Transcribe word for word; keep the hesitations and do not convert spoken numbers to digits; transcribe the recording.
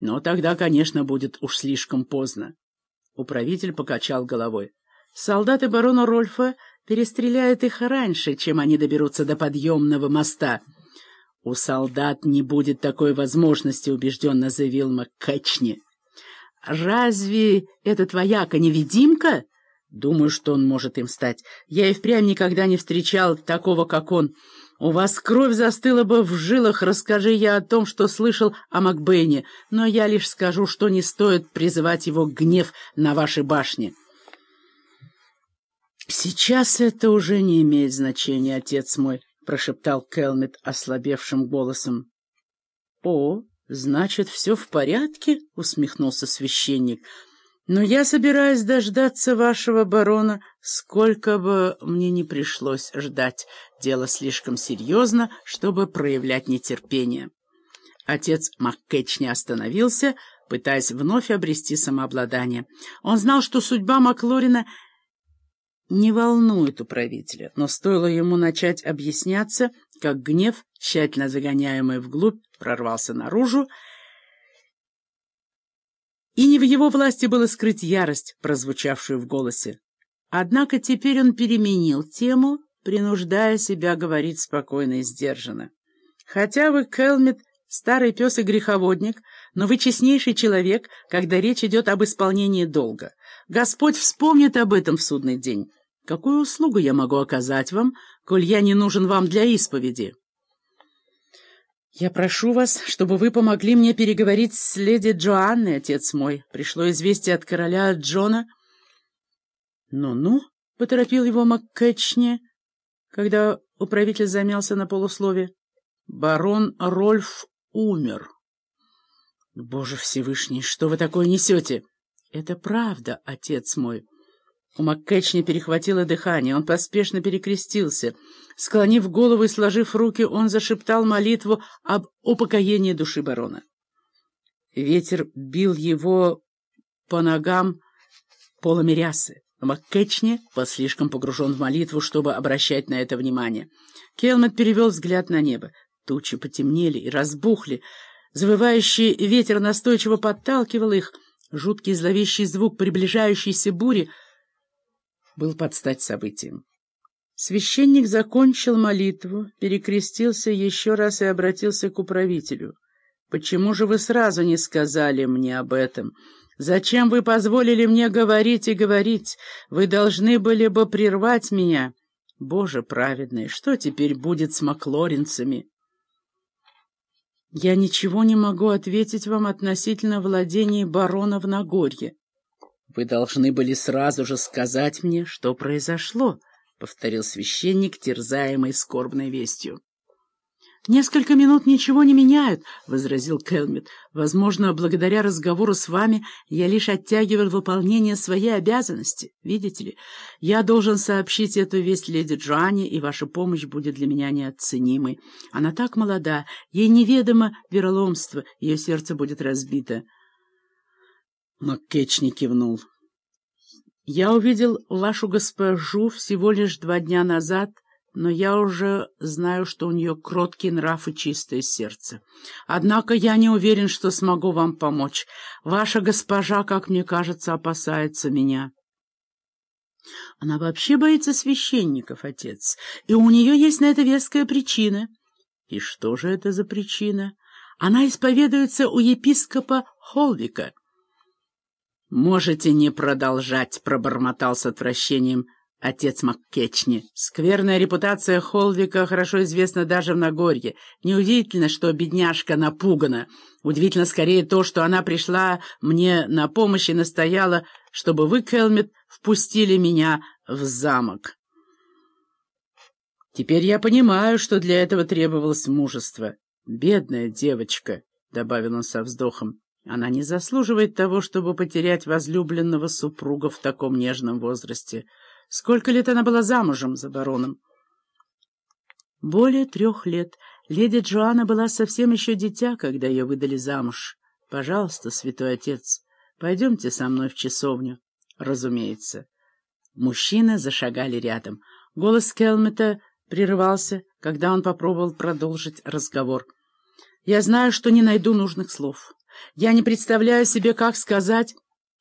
Но тогда, конечно, будет уж слишком поздно. Управитель покачал головой. Солдаты барона Рольфа перестреляют их раньше, чем они доберутся до подъемного моста. У солдат не будет такой возможности, убежденно заявил МакКетчни. Разве этот вояка-невидимка? Думаю, что он может им стать. Я и впрямь никогда не встречал такого, как он. У вас кровь застыла бы в жилах, расскажи я о том, что слышал о Макбейне, но я лишь скажу, что не стоит призывать его гнев на вашей башне. Сейчас это уже не имеет значения, отец мой, — прошептал Келмет ослабевшим голосом. — О, значит, все в порядке? — усмехнулся священник. — Но я собираюсь дождаться вашего барона, сколько бы мне ни пришлось ждать. Дело слишком серьезно, чтобы проявлять нетерпение. Отец МакКетчни остановился, пытаясь вновь обрести самообладание. Он знал, что судьба Маклорина не волнует управителя, но стоило ему начать объясняться, как гнев, тщательно загоняемый вглубь, прорвался наружу, и не в его власти было скрыть ярость, прозвучавшую в голосе. Однако теперь он переменил тему, принуждая себя говорить спокойно и сдержанно. «Хотя вы, Келмет, старый пес и греховодник, но вы честнейший человек, когда речь идет об исполнении долга. Господь вспомнит об этом в судный день. Какую услугу я могу оказать вам, коль я не нужен вам для исповеди?» «Я прошу вас, чтобы вы помогли мне переговорить с леди Джоанной, отец мой. Пришло известие от короля Джона». «Ну-ну», — поторопил его МакКетчни, когда управитель замялся на полуслове. «Барон Рольф умер». «Боже Всевышний, что вы такое несете?» «Это правда, отец мой». У МакКетчни перехватило дыхание, он поспешно перекрестился. Склонив голову и сложив руки, он зашептал молитву об упокоении души барона. Ветер бил его по ногам полами рясы. МакКетчни был слишком погружен в молитву, чтобы обращать на это внимание. Келмет перевел взгляд на небо. Тучи потемнели и разбухли. Завывающий ветер настойчиво подталкивал их. Жуткий зловещий звук приближающейся бури был под стать событием. Священник закончил молитву, перекрестился еще раз и обратился к управителю. «Почему же вы сразу не сказали мне об этом? Зачем вы позволили мне говорить и говорить? Вы должны были бы прервать меня. Боже праведный, что теперь будет с маклоринцами?» «Я ничего не могу ответить вам относительно владений барона в Нагорье. Вы должны были сразу же сказать мне, что произошло», — повторил священник, терзаемый скорбной вестью. «Несколько минут ничего не меняют», — возразил Келмет. «Возможно, благодаря разговору с вами я лишь оттягивал выполнение своей обязанности. Видите ли, я должен сообщить эту весть леди Джоанне, и ваша помощь будет для меня неоценимой. Она так молода, ей неведомо вероломство, ее сердце будет разбито». МакКетчни кивнул. «Я увидел вашу госпожу всего лишь два дня назад, но я уже знаю, что у нее кроткий нрав и чистое сердце. Однако я не уверен, что смогу вам помочь. Ваша госпожа, как мне кажется, опасается меня». «Она вообще боится священников, отец, и у нее есть на это веская причина». «И что же это за причина?» «Она исповедуется у епископа Холвика». «Можете не продолжать», — пробормотал с отвращением отец МакКетчни. «Скверная репутация Холвика хорошо известна даже в Нагорье. Неудивительно, что бедняжка напугана. Удивительно скорее то, что она пришла мне на помощь и настояла, чтобы вы, Келмет, впустили меня в замок. Теперь я понимаю, что для этого требовалось мужество. Бедная девочка», — добавил он со вздохом. «Она не заслуживает того, чтобы потерять возлюбленного супруга в таком нежном возрасте. Сколько лет она была замужем за бароном?» «Более трех лет. Леди Джоанна была совсем еще дитя, когда ее выдали замуж. Пожалуйста, святой отец, пойдемте со мной в часовню». «Разумеется». Мужчины зашагали рядом. Голос Келмета прерывался, когда он попробовал продолжить разговор. «Я знаю, что не найду нужных слов. Я не представляю себе, как сказать